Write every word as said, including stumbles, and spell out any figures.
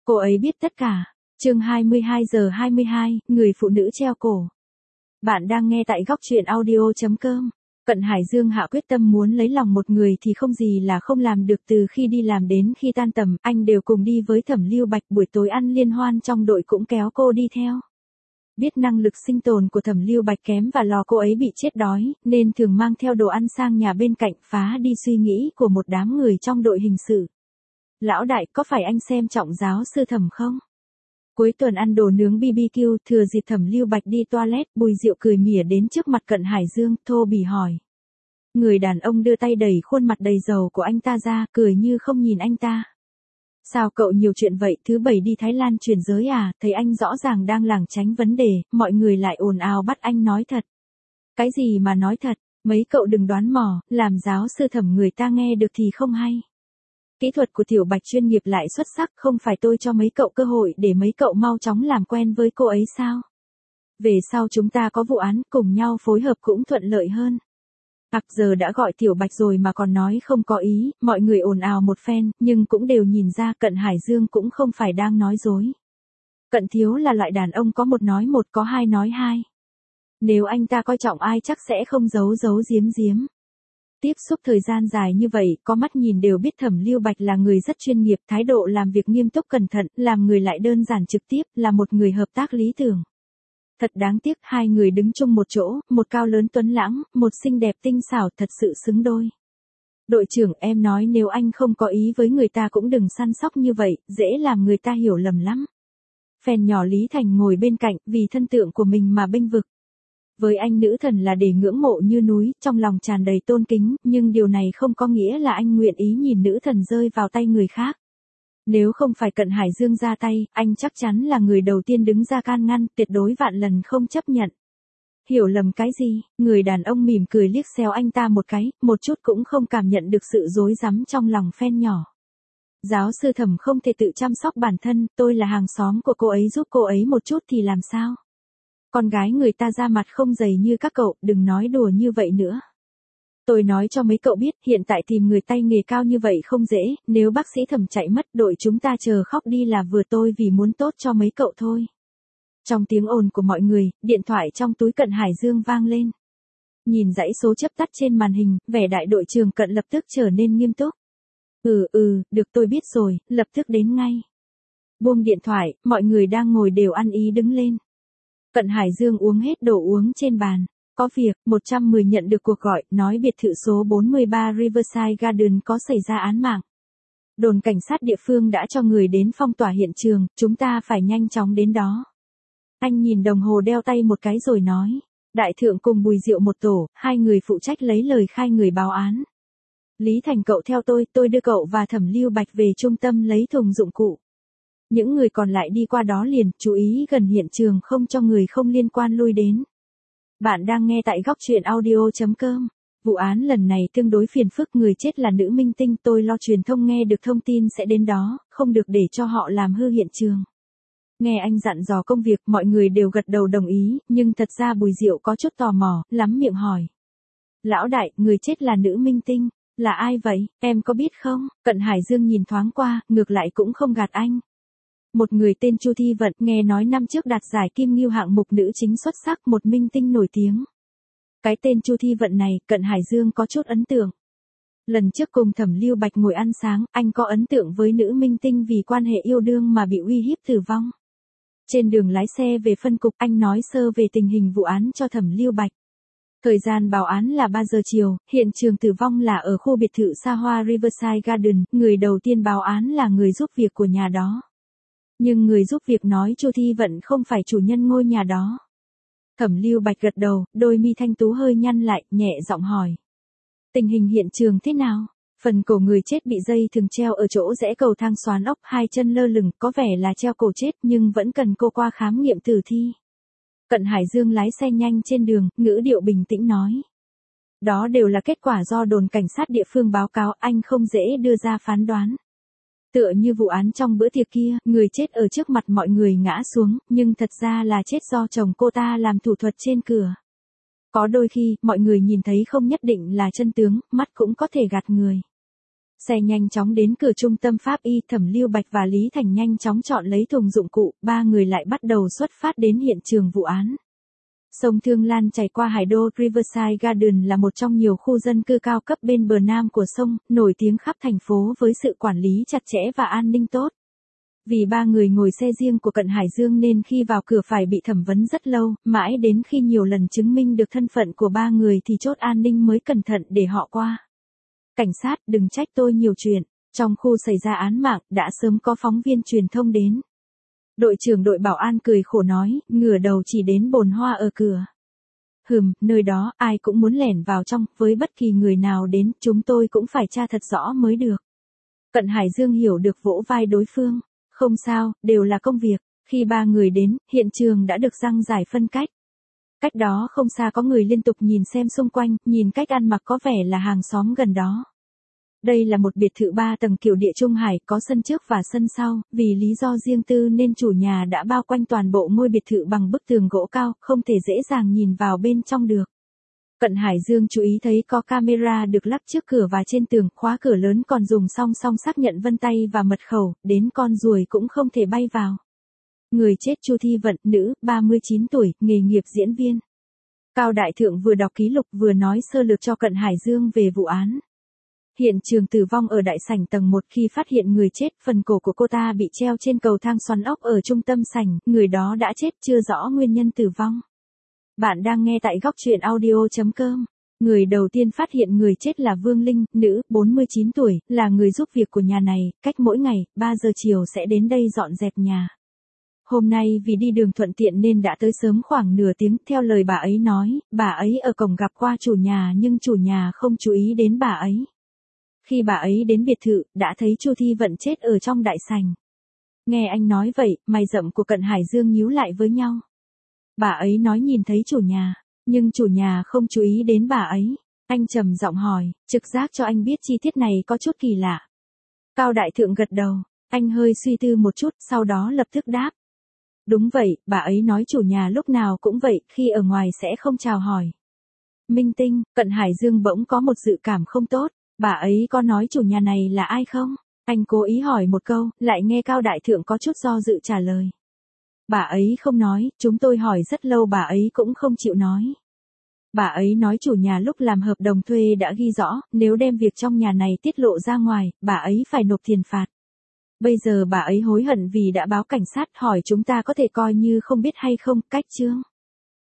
Cô ấy biết tất cả. Chương hai mươi hai giờ hai mươi hai, người phụ nữ treo cổ. Bạn đang nghe tại góc truyện audio chấm com. Cận Hải Dương hạ quyết tâm muốn lấy lòng một người thì không gì là không làm được, từ khi đi làm đến khi tan tầm, anh đều cùng đi với Thẩm Lưu Bạch, buổi tối ăn liên hoan trong đội cũng kéo cô đi theo. Biết năng lực sinh tồn của Thẩm Lưu Bạch kém và lo cô ấy bị chết đói, nên thường mang theo đồ ăn sang nhà bên cạnh, phá đi suy nghĩ của một đám người trong đội hình sự. Lão đại, có phải anh xem trọng giáo sư Thẩm không? Cuối tuần ăn đồ nướng bê bê kiu, thừa dịp Thẩm Lưu Bạch đi toilet, Bùi Diệu cười mỉa đến trước mặt Cận Hải Dương, thô bỉ hỏi. Người đàn ông đưa tay đẩy khuôn mặt đầy dầu của anh ta ra, cười như không nhìn anh ta. Sao cậu nhiều chuyện vậy, thứ bảy đi Thái Lan chuyển giới à, thấy anh rõ ràng đang lảng tránh vấn đề, mọi người lại ồn ào bắt anh nói thật. Cái gì mà nói thật, mấy cậu đừng đoán mò, làm giáo sư Thẩm người ta nghe được thì không hay. Kỹ thuật của Tiểu Bạch chuyên nghiệp lại xuất sắc, không phải tôi cho mấy cậu cơ hội để mấy cậu mau chóng làm quen với cô ấy sao? Về sau chúng ta có vụ án, cùng nhau phối hợp cũng thuận lợi hơn. Ặc giờ đã gọi Tiểu Bạch rồi mà còn nói không có ý, mọi người ồn ào một phen, nhưng cũng đều nhìn ra Cận Hải Dương cũng không phải đang nói dối. Cận Thiếu là loại đàn ông có một nói một, có hai nói hai. Nếu anh ta coi trọng ai chắc sẽ không giấu giấu giếm giếm. Tiếp xúc thời gian dài như vậy, có mắt nhìn đều biết Thẩm Lưu Bạch là người rất chuyên nghiệp, thái độ làm việc nghiêm túc cẩn thận, làm người lại đơn giản trực tiếp, là một người hợp tác lý tưởng. Thật đáng tiếc, hai người đứng chung một chỗ, một cao lớn tuấn lãng, một xinh đẹp tinh xảo, thật sự xứng đôi. Đội trưởng, em nói nếu anh không có ý với người ta cũng đừng săn sóc như vậy, dễ làm người ta hiểu lầm lắm. Phèn nhỏ Lý Thành ngồi bên cạnh, vì thân tượng của mình mà bênh vực. Với anh nữ thần là để ngưỡng mộ như núi, trong lòng tràn đầy tôn kính, nhưng điều này không có nghĩa là anh nguyện ý nhìn nữ thần rơi vào tay người khác. Nếu không phải Cận Hải Dương ra tay, anh chắc chắn là người đầu tiên đứng ra can ngăn, tuyệt đối vạn lần không chấp nhận. Hiểu lầm cái gì? Người đàn ông mỉm cười liếc xéo anh ta một cái, một chút cũng không cảm nhận được sự rối rắm trong lòng phen nhỏ. Giáo sư Thẩm không thể tự chăm sóc bản thân, tôi là hàng xóm của cô ấy, giúp cô ấy một chút thì làm sao? Con gái người ta ra mặt không dày như các cậu, đừng nói đùa như vậy nữa. Tôi nói cho mấy cậu biết, hiện tại tìm người tay nghề cao như vậy không dễ, nếu bác sĩ Thẩm chạy mất, đội chúng ta chờ khóc đi là vừa, tôi vì muốn tốt cho mấy cậu thôi. Trong tiếng ồn của mọi người, điện thoại trong túi Cận Hải Dương vang lên. Nhìn dãy số chớp tắt trên màn hình, vẻ đại đội trưởng Cận lập tức trở nên nghiêm túc. Ừ ừ, được tôi biết rồi, lập tức đến ngay. Buông điện thoại, mọi người đang ngồi đều ăn ý đứng lên. Cận Hải Dương uống hết đồ uống trên bàn. Có việc, một trăm mười nhận được cuộc gọi, nói biệt thự số bốn mươi ba Riverside Garden có xảy ra án mạng. Đồn cảnh sát địa phương đã cho người đến phong tỏa hiện trường, chúng ta phải nhanh chóng đến đó. Anh nhìn đồng hồ đeo tay một cái rồi nói. Đại thượng cùng Bùi Diệu một tổ, hai người phụ trách lấy lời khai người báo án. Lý Thành, cậu theo tôi, tôi đưa cậu và Thẩm Lưu Bạch về trung tâm lấy thùng dụng cụ. Những người còn lại đi qua đó liền, chú ý gần hiện trường không cho người không liên quan lui đến. Bạn đang nghe tại góc truyện audio chấm com. Vụ án lần này tương đối phiền phức, người chết là nữ minh tinh, tôi lo truyền thông nghe được thông tin sẽ đến đó, không được để cho họ làm hư hiện trường. Nghe anh dặn dò công việc, mọi người đều gật đầu đồng ý, nhưng thật ra Bùi Diệu có chút tò mò, lắm miệng hỏi. Lão đại, người chết là nữ minh tinh, là ai vậy, em có biết không? Cận Hải Dương nhìn thoáng qua, ngược lại cũng không gạt anh. Một người tên Chu Thi Vận, nghe nói năm trước đạt giải Kim Ngưu hạng mục nữ chính xuất sắc, một minh tinh nổi tiếng. Cái tên Chu Thi Vận này, Cận Hải Dương có chút ấn tượng. Lần trước cùng Thẩm Lưu Bạch ngồi ăn sáng, anh có ấn tượng với nữ minh tinh vì quan hệ yêu đương mà bị uy hiếp tử vong. Trên đường lái xe về phân cục, anh nói sơ về tình hình vụ án cho Thẩm Lưu Bạch. Thời gian báo án là ba giờ chiều, hiện trường tử vong là ở khu biệt thự xa hoa Riverside Garden, người đầu tiên báo án là người giúp việc của nhà đó. Nhưng người giúp việc nói Chu Thi Vận không phải chủ nhân ngôi nhà đó. Thẩm Lưu Bạch gật đầu, đôi mi thanh tú hơi nhăn lại, nhẹ giọng hỏi. Tình hình hiện trường thế nào? Phần cổ người chết bị dây thừng treo ở chỗ rẽ cầu thang xoán ốc, hai chân lơ lửng, có vẻ là treo cổ chết nhưng vẫn cần cô qua khám nghiệm tử thi. Cận Hải Dương lái xe nhanh trên đường, ngữ điệu bình tĩnh nói. Đó đều là kết quả do đồn cảnh sát địa phương báo cáo, anh không dễ đưa ra phán đoán. Tựa như vụ án trong bữa tiệc kia, người chết ở trước mặt mọi người ngã xuống, nhưng thật ra là chết do chồng cô ta làm thủ thuật trên cửa. Có đôi khi, mọi người nhìn thấy không nhất định là chân tướng, mắt cũng có thể gạt người. Xe nhanh chóng đến cửa trung tâm pháp y, Thẩm Lưu Bạch và Lý Thành nhanh chóng chọn lấy thùng dụng cụ, ba người lại bắt đầu xuất phát đến hiện trường vụ án. Sông Thương Lan chảy qua Hải Đô, Riverside Garden là một trong nhiều khu dân cư cao cấp bên bờ nam của sông, nổi tiếng khắp thành phố với sự quản lý chặt chẽ và an ninh tốt. Vì ba người ngồi xe riêng của Cận Hải Dương nên khi vào cửa phải bị thẩm vấn rất lâu, mãi đến khi nhiều lần chứng minh được thân phận của ba người thì chốt an ninh mới cẩn thận để họ qua. Cảnh sát, đừng trách tôi nhiều chuyện, trong khu xảy ra án mạng, đã sớm có phóng viên truyền thông đến. Đội trưởng đội bảo an cười khổ nói, ngửa đầu chỉ đến bồn hoa ở cửa. Hừm, nơi đó, ai cũng muốn lẻn vào trong, với bất kỳ người nào đến, chúng tôi cũng phải tra thật rõ mới được. Cận Hải Dương hiểu được, vỗ vai đối phương. Không sao, đều là công việc. Khi ba người đến, hiện trường đã được răng rải phân cách. Cách đó không xa có người liên tục nhìn xem xung quanh, nhìn cách ăn mặc có vẻ là hàng xóm gần đó. Đây là một biệt thự ba tầng kiểu địa trung hải, có sân trước và sân sau, vì lý do riêng tư nên chủ nhà đã bao quanh toàn bộ ngôi biệt thự bằng bức tường gỗ cao, không thể dễ dàng nhìn vào bên trong được. Cận Hải Dương chú ý thấy có camera được lắp trước cửa và trên tường, khóa cửa lớn còn dùng song song xác nhận vân tay và mật khẩu, đến con ruồi cũng không thể bay vào. Người chết Chu Thi Vận, nữ, ba mươi chín tuổi, nghề nghiệp diễn viên. Cao Đại Thượng vừa đọc ký lục vừa nói sơ lược cho Cận Hải Dương về vụ án. Hiện trường tử vong ở đại sảnh tầng một, khi phát hiện người chết, phần cổ của cô ta bị treo trên cầu thang xoắn ốc ở trung tâm sảnh, người đó đã chết, chưa rõ nguyên nhân tử vong. Bạn đang nghe tại góc truyện audio chấm com. Người đầu tiên phát hiện người chết là Vương Linh, nữ, bốn mươi chín tuổi, là người giúp việc của nhà này, cách mỗi ngày, ba giờ chiều sẽ đến đây dọn dẹp nhà. Hôm nay vì đi đường thuận tiện nên đã tới sớm khoảng nửa tiếng, theo lời bà ấy nói, bà ấy ở cổng gặp qua chủ nhà nhưng chủ nhà không chú ý đến bà ấy. Khi bà ấy đến biệt thự, đã thấy Chu Thi Vận chết ở trong đại sảnh. Nghe anh nói vậy, mày rậm của Cận Hải Dương nhíu lại với nhau. Bà ấy nói nhìn thấy chủ nhà, nhưng chủ nhà không chú ý đến bà ấy. Anh trầm giọng hỏi, trực giác cho anh biết chi tiết này có chút kỳ lạ. Cao Đại Thượng gật đầu, anh hơi suy tư một chút, sau đó lập tức đáp. Đúng vậy, bà ấy nói chủ nhà lúc nào cũng vậy, khi ở ngoài sẽ không chào hỏi. Minh tinh, Cận Hải Dương bỗng có một dự cảm không tốt, bà ấy có nói chủ nhà này là ai không? Anh cố ý hỏi một câu, lại nghe Cao Đại Thượng có chút do dự trả lời. Bà ấy không nói, chúng tôi hỏi rất lâu bà ấy cũng không chịu nói. Bà ấy nói chủ nhà lúc làm hợp đồng thuê đã ghi rõ, nếu đem việc trong nhà này tiết lộ ra ngoài, bà ấy phải nộp tiền phạt. Bây giờ bà ấy hối hận vì đã báo cảnh sát, hỏi chúng ta có thể coi như không biết hay không, cách chương.